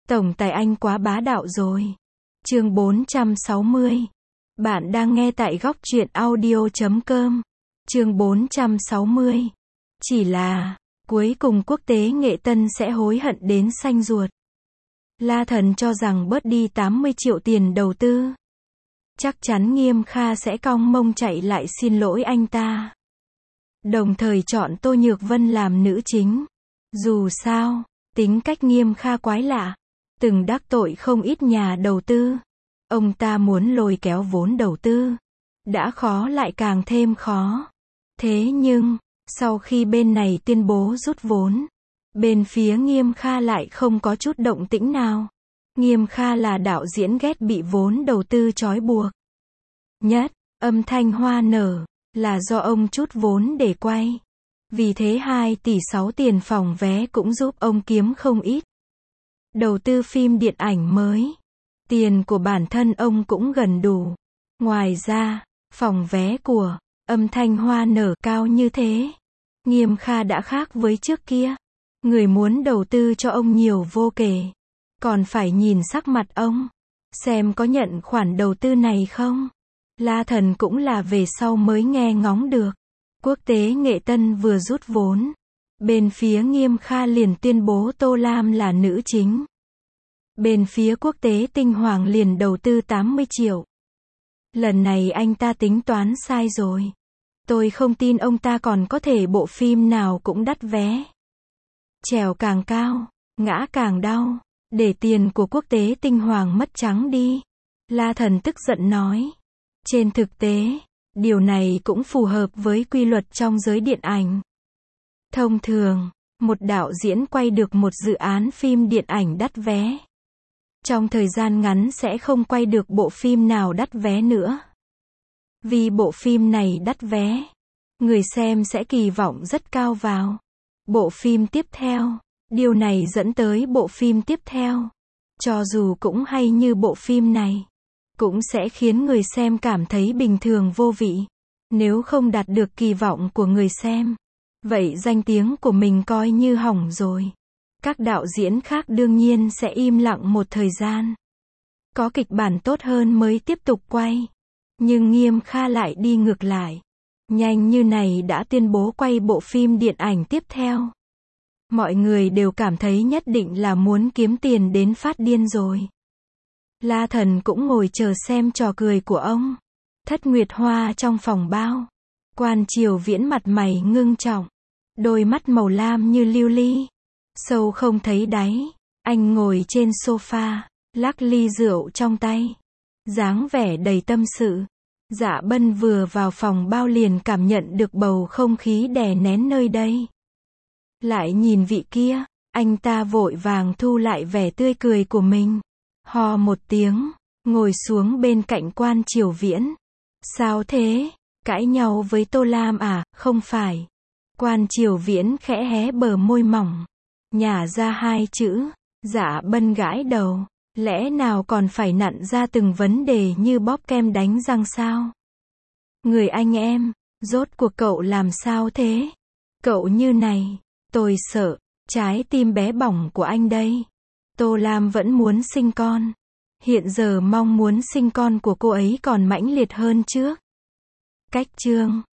Tổng tài anh quá bá đạo rồi. Chương 460. Bạn đang nghe tại góc truyện audio.com. Chương 460. Chỉ là, cuối cùng quốc tế Nghệ Tân sẽ hối hận đến xanh ruột. La Thần cho rằng bớt đi 80 triệu tiền đầu tư, chắc chắn Nghiêm Kha sẽ cong mông chạy lại xin lỗi anh ta. Đồng thời chọn Tô Nhược Vân làm nữ chính. Dù sao, tính cách Nghiêm Kha quái lạ, từng đắc tội không ít nhà đầu tư. Ông ta muốn lôi kéo vốn đầu tư, đã khó lại càng thêm khó. Thế nhưng, sau khi bên này tuyên bố rút vốn, bên phía Nghiêm Kha lại không có chút động tĩnh nào. Nghiêm Kha là đạo diễn ghét bị vốn đầu tư trói buộc. Nhất, âm thanh hoa nở, là do ông chút vốn để quay. Vì thế 2 tỷ 6 tiền phòng vé cũng giúp ông kiếm không ít. Đầu tư phim điện ảnh mới, tiền của bản thân ông cũng gần đủ. Ngoài ra, phòng vé của âm thanh hoa nở cao như thế, Nghiêm Kha đã khác với trước kia. Người muốn đầu tư cho ông nhiều vô kể. Còn phải nhìn sắc mặt ông, xem có nhận khoản đầu tư này không. La Thần cũng là về sau mới nghe ngóng được. Quốc tế Nghệ Tân vừa rút vốn, bên phía Nghiêm Kha liền tuyên bố Tô Lam là nữ chính. Bên phía quốc tế Tinh Hoàng liền đầu tư 80 triệu. Lần này anh ta tính toán sai rồi. Tôi không tin ông ta còn có thể bộ phim nào cũng đắt vé. Trèo càng cao, ngã càng đau, để tiền của quốc tế Tinh Hoàng mất trắng đi. La Thần tức giận nói. Trên thực tế, điều này cũng phù hợp với quy luật trong giới điện ảnh. Thông thường, một đạo diễn quay được một dự án phim điện ảnh đắt vé, trong thời gian ngắn sẽ không quay được bộ phim nào đắt vé nữa. Vì bộ phim này đắt vé, người xem sẽ kỳ vọng rất cao vào bộ phim tiếp theo. Điều này dẫn tới bộ phim tiếp theo, cho dù cũng hay như bộ phim này, cũng sẽ khiến người xem cảm thấy bình thường vô vị. Nếu không đạt được kỳ vọng của người xem, vậy danh tiếng của mình coi như hỏng rồi. Các đạo diễn khác đương nhiên sẽ im lặng một thời gian, có kịch bản tốt hơn mới tiếp tục quay. Nhưng Nghiêm Kha lại đi ngược lại, nhanh như này đã tuyên bố quay bộ phim điện ảnh tiếp theo. Mọi người đều cảm thấy nhất định là muốn kiếm tiền đến phát điên rồi. La Thần cũng ngồi chờ xem trò cười của ông. Thất Nguyệt Hoa trong phòng bao, Quan Triều Viễn mặt mày ngưng trọng, đôi mắt màu lam như lưu ly, sâu không thấy đáy. Anh ngồi trên sofa, lắc ly rượu trong tay, dáng vẻ đầy tâm sự. Dạ Bân vừa vào phòng bao liền cảm nhận được bầu không khí đè nén nơi đây. Lại nhìn vị kia, anh ta vội vàng thu lại vẻ tươi cười của mình. Hò một tiếng, ngồi xuống bên cạnh Quan Triều Viễn. Sao thế? Cãi nhau với Tô Lam à? Không phải. Quan Triều Viễn khẽ hé bờ môi mỏng, nhả ra 2 chữ. Dạ Bân gãi đầu. Lẽ nào còn phải nặn ra từng vấn đề như bóp kem đánh răng sao? Người anh em, rốt cuộc cậu làm sao thế? Cậu như này, tôi sợ, trái tim bé bỏng của anh đây. Tô Lam vẫn muốn sinh con. Hiện giờ mong muốn sinh con của cô ấy còn mãnh liệt hơn trước. Cách chương